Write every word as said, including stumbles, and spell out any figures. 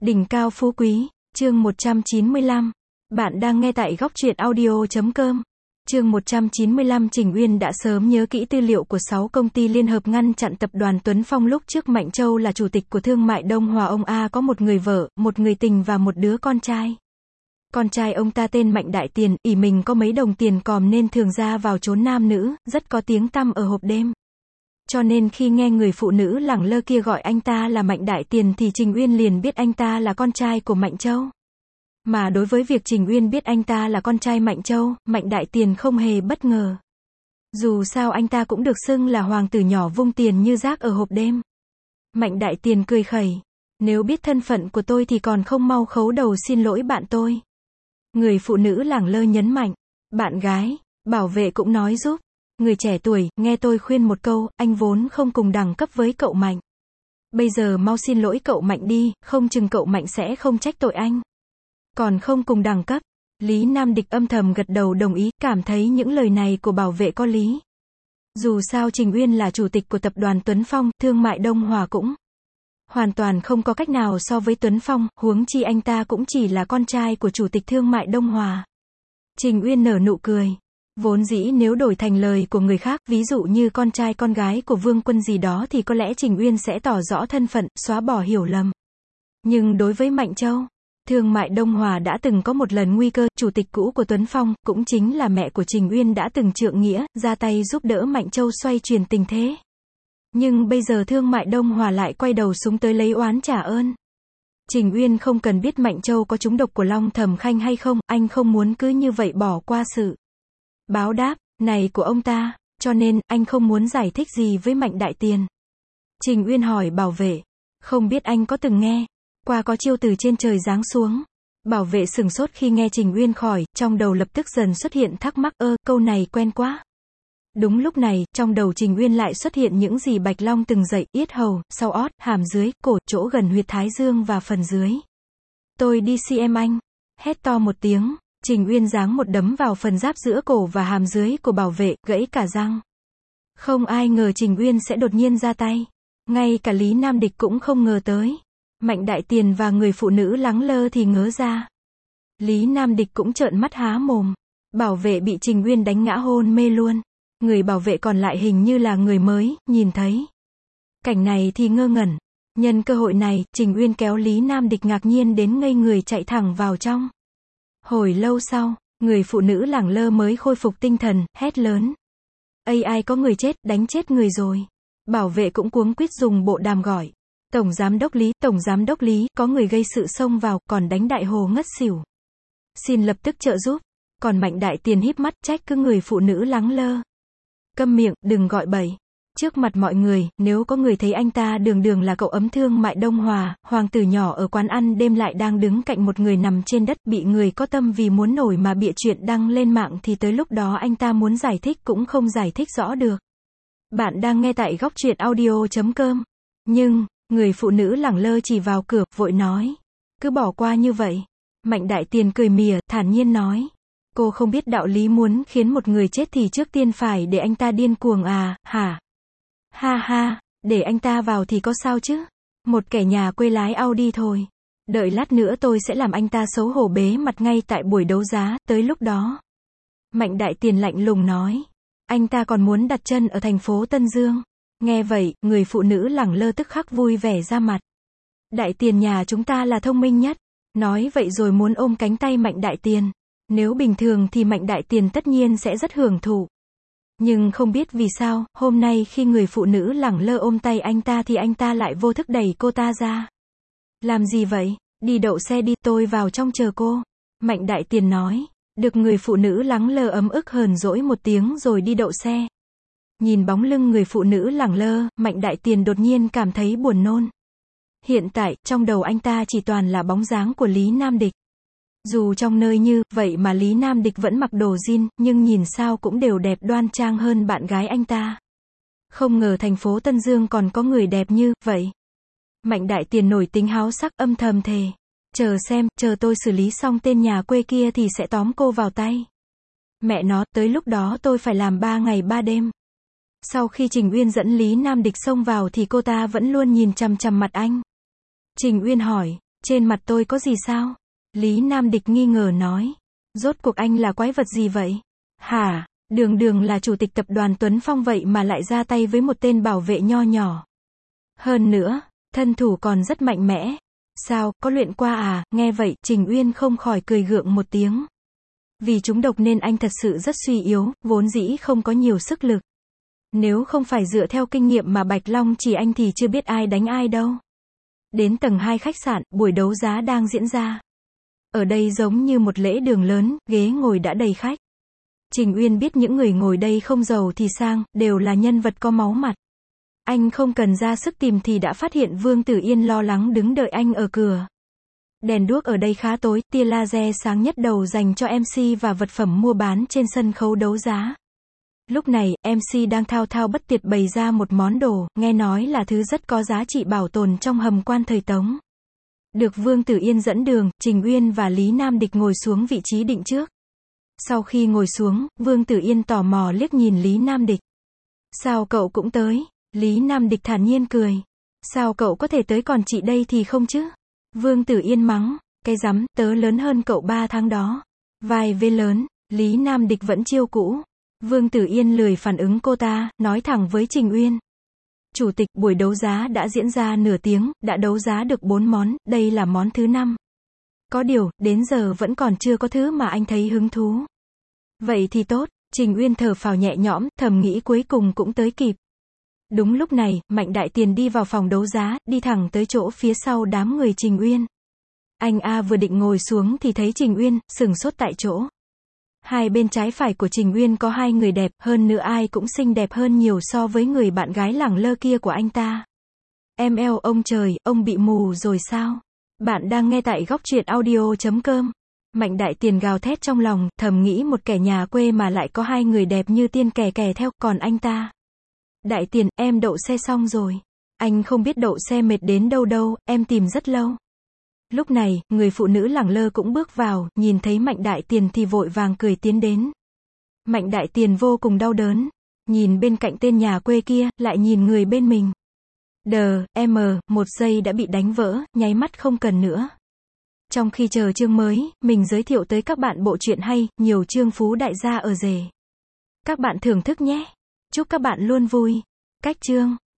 Đỉnh cao phú quý, chương một trăm chín mươi lăm. Bạn đang nghe tại góc truyện audio chấm com. Chương một trăm chín mươi lăm. Trình Uyên đã sớm nhớ kỹ tư liệu của sáu công ty liên hợp ngăn chặn tập đoàn Tuấn Phong lúc trước. Mạnh Châu là chủ tịch của Thương mại Đông Hòa. Ông A có một người vợ, một người tình và một đứa con trai. Con trai ông ta tên Mạnh Đại Tiền, ỷ mình có mấy đồng tiền còm nên thường ra vào trốn nam nữ, rất có tiếng tăm ở hộp đêm. Cho nên khi nghe người phụ nữ lẳng lơ kia gọi anh ta là Mạnh Đại Tiền thì Trình Uyên liền biết anh ta là con trai của Mạnh Châu. Mà đối với việc Trình Uyên biết anh ta là con trai Mạnh Châu, Mạnh Đại Tiền không hề bất ngờ. Dù sao anh ta cũng được xưng là hoàng tử nhỏ vung tiền như rác ở hộp đêm. Mạnh Đại Tiền cười khẩy. Nếu biết thân phận của tôi thì còn không mau khấu đầu xin lỗi bạn tôi. Người phụ nữ lẳng lơ nhấn mạnh. Bạn gái, bảo vệ cũng nói giúp. Người trẻ tuổi, nghe tôi khuyên một câu, anh vốn không cùng đẳng cấp với cậu Mạnh. Bây giờ mau xin lỗi cậu Mạnh đi, không chừng cậu Mạnh sẽ không trách tội anh. Còn không cùng đẳng cấp. Lý Nam Địch âm thầm gật đầu đồng ý, cảm thấy những lời này của bảo vệ có lý. Dù sao Trình Uyên là chủ tịch của tập đoàn Tuấn Phong, Thương mại Đông Hòa cũng hoàn toàn không có cách nào so với Tuấn Phong, huống chi anh ta cũng chỉ là con trai của chủ tịch Thương mại Đông Hòa. Trình Uyên nở nụ cười. Vốn dĩ nếu đổi thành lời của người khác, ví dụ như con trai con gái của Vương Quân gì đó thì có lẽ Trình Uyên sẽ tỏ rõ thân phận, xóa bỏ hiểu lầm. Nhưng đối với Mạnh Châu, Thương mại Đông Hòa đã từng có một lần nguy cơ, chủ tịch cũ của Tuấn Phong, cũng chính là mẹ của Trình Uyên đã từng trượng nghĩa, ra tay giúp đỡ Mạnh Châu xoay chuyển tình thế. Nhưng bây giờ Thương mại Đông Hòa lại quay đầu súng tới lấy oán trả ơn. Trình Uyên không cần biết Mạnh Châu có trúng độc của Long Thẩm Khanh hay không, anh không muốn cứ như vậy bỏ qua sự báo đáp này của ông ta, cho nên anh không muốn giải thích gì với Mạnh Đại Tiền. Trình Uyên hỏi bảo vệ, không biết anh có từng nghe qua có chiêu từ trên trời giáng xuống. Bảo vệ sửng sốt khi nghe Trình Uyên khỏi, trong đầu lập tức dần xuất hiện thắc mắc, ơ, câu này quen quá. Đúng lúc này, trong đầu Trình Uyên lại xuất hiện những gì Bạch Long từng dạy, yết hầu, sau ót, hàm dưới, cổ, chỗ gần huyệt thái dương và phần dưới. Tôi đi xem anh. Hét to một tiếng. Trình Uyên giáng một đấm vào phần giáp giữa cổ và hàm dưới của bảo vệ, gãy cả răng. Không ai ngờ Trình Uyên sẽ đột nhiên ra tay. Ngay cả Lý Nam Địch cũng không ngờ tới. Mạnh Đại Tiền và người phụ nữ lắng lơ thì ngớ ra. Lý Nam Địch cũng trợn mắt há mồm. Bảo vệ bị Trình Uyên đánh ngã hôn mê luôn. Người bảo vệ còn lại hình như là người mới, nhìn thấy cảnh này thì ngơ ngẩn. Nhân cơ hội này, Trình Uyên kéo Lý Nam Địch ngạc nhiên đến ngây người chạy thẳng vào trong. Hồi lâu sau, người phụ nữ lẳng lơ mới khôi phục tinh thần, hét lớn. Ây ai có người chết, đánh chết người rồi. Bảo vệ cũng cuống quýt dùng bộ đàm gọi. Tổng giám đốc Lý, tổng giám đốc Lý, có người gây sự xông vào, còn đánh Đại Hồ ngất xỉu. Xin lập tức trợ giúp. Còn Mạnh Đại Tiền híp mắt trách cứ người phụ nữ lắng lơ. Câm miệng, đừng gọi bậy. Trước mặt mọi người, nếu có người thấy anh ta đường đường là cậu ấm Thương mại Đông Hòa, hoàng tử nhỏ ở quán ăn đêm lại đang đứng cạnh một người nằm trên đất, bị người có tâm vì muốn nổi mà bịa chuyện đăng lên mạng thì tới lúc đó anh ta muốn giải thích cũng không giải thích rõ được. Bạn đang nghe tại góc truyện audio chấm com. Nhưng, người phụ nữ lẳng lơ chỉ vào cửa, vội nói. Cứ bỏ qua như vậy. Mạnh Đại Tiền cười mỉa, thản nhiên nói. Cô không biết đạo lý, muốn khiến một người chết thì trước tiên phải để anh ta điên cuồng à, hả? Ha ha, để anh ta vào thì có sao chứ? Một kẻ nhà quê lái Audi thôi. Đợi lát nữa tôi sẽ làm anh ta xấu hổ bế mặt ngay tại buổi đấu giá, tới lúc đó. Mạnh Đại Tiền lạnh lùng nói. Anh ta còn muốn đặt chân ở thành phố Tân Dương. Nghe vậy, người phụ nữ lẳng lơ tức khắc vui vẻ ra mặt. Đại Tiền nhà chúng ta là thông minh nhất. Nói vậy rồi muốn ôm cánh tay Mạnh Đại Tiền. Nếu bình thường thì Mạnh Đại Tiền tất nhiên sẽ rất hưởng thụ. Nhưng không biết vì sao, hôm nay khi người phụ nữ lẳng lơ ôm tay anh ta thì anh ta lại vô thức đẩy cô ta ra. Làm gì vậy? Đi đậu xe đi, tôi vào trong chờ cô. Mạnh Đại Tiền nói. Được, người phụ nữ lắng lơ ấm ức hờn dỗi một tiếng rồi đi đậu xe. Nhìn bóng lưng người phụ nữ lẳng lơ, Mạnh Đại Tiền đột nhiên cảm thấy buồn nôn. Hiện tại, trong đầu anh ta chỉ toàn là bóng dáng của Lý Nam Địch. Dù trong nơi như vậy mà Lý Nam Địch vẫn mặc đồ jean, nhưng nhìn sao cũng đều đẹp đoan trang hơn bạn gái anh ta. Không ngờ thành phố Tân Dương còn có người đẹp như vậy. Mạnh Đại Tiền nổi tính háo sắc, âm thầm thề. Chờ xem, chờ tôi xử lý xong tên nhà quê kia thì sẽ tóm cô vào tay. Mẹ nó, tới lúc đó tôi phải làm ba ngày ba đêm. Sau khi Trình Uyên dẫn Lý Nam Địch xông vào thì cô ta vẫn luôn nhìn chằm chằm mặt anh. Trình Uyên hỏi. Trên mặt tôi có gì sao? Lý Nam Địch nghi ngờ nói. Rốt cuộc anh là quái vật gì vậy? Hả? Đường đường là chủ tịch tập đoàn Tuấn Phong vậy mà lại ra tay với một tên bảo vệ nho nhỏ. Hơn nữa, thân thủ còn rất mạnh mẽ. Sao, có luyện qua à? Nghe vậy, Trình Uyên không khỏi cười gượng một tiếng. Vì trúng độc nên anh thật sự rất suy yếu, vốn dĩ không có nhiều sức lực. Nếu không phải dựa theo kinh nghiệm mà Bạch Long chỉ anh thì chưa biết ai đánh ai đâu. Đến tầng hai khách sạn, buổi đấu giá đang diễn ra. Ở đây giống như một lễ đường lớn, ghế ngồi đã đầy khách. Trình Uyên biết những người ngồi đây không giàu thì sang, đều là nhân vật có máu mặt. Anh không cần ra sức tìm thì đã phát hiện Vương Tử Yên lo lắng đứng đợi anh ở cửa. Đèn đuốc ở đây khá tối, tia laser sáng nhất đầu dành cho em xê và vật phẩm mua bán trên sân khấu đấu giá. Lúc này, em xê đang thao thao bất tuyệt bày ra một món đồ, nghe nói là thứ rất có giá trị bảo tồn trong hầm quan thời Tống. Được Vương Tử Yên dẫn đường, Trình Uyên và Lý Nam Địch ngồi xuống vị trí định trước. Sau khi ngồi xuống, Vương Tử Yên tò mò liếc nhìn Lý Nam Địch. Sao cậu cũng tới? Lý Nam Địch thản nhiên cười. Sao cậu có thể tới còn chị đây thì không chứ? Vương Tử Yên mắng. Cái rắm, tớ lớn hơn cậu ba tháng đó. Vài vế lớn, Lý Nam Địch vẫn chiêu cũ. Vương Tử Yên lười phản ứng cô ta, nói thẳng với Trình Uyên. Chủ tịch, buổi đấu giá đã diễn ra nửa tiếng, đã đấu giá được bốn món, đây là món thứ năm. Có điều, đến giờ vẫn còn chưa có thứ mà anh thấy hứng thú. Vậy thì tốt, Trình Uyên thở phào nhẹ nhõm, thầm nghĩ cuối cùng cũng tới kịp. Đúng lúc này, Mạnh Đại Tiền đi vào phòng đấu giá, đi thẳng tới chỗ phía sau đám người Trình Uyên. Anh A vừa định ngồi xuống thì thấy Trình Uyên, sừng sốt tại chỗ. Hai bên trái phải của Trình Uyên có hai người đẹp, hơn nữa ai cũng xinh đẹp hơn nhiều so với người bạn gái lẳng lơ kia của anh ta. Em eo ông trời, ông bị mù rồi sao? Bạn đang nghe tại góc truyện audio chấm com. Mạnh Đại Tiền gào thét trong lòng, thầm nghĩ một kẻ nhà quê mà lại có hai người đẹp như tiên kè kè theo, còn anh ta. Đại Tiền, em đậu xe xong rồi. Anh không biết đậu xe mệt đến đâu đâu, em tìm rất lâu. Lúc này, người phụ nữ lẳng lơ cũng bước vào, nhìn thấy Mạnh Đại Tiền thì vội vàng cười tiến đến. Mạnh Đại Tiền vô cùng đau đớn. Nhìn bên cạnh tên nhà quê kia, lại nhìn người bên mình. Đờ, em, một giây đã bị đánh vỡ, nháy mắt không cần nữa. Trong khi chờ chương mới, mình giới thiệu tới các bạn bộ truyện hay, nhiều chương phú đại gia ở rể. Các bạn thưởng thức nhé. Chúc các bạn luôn vui. Cách chương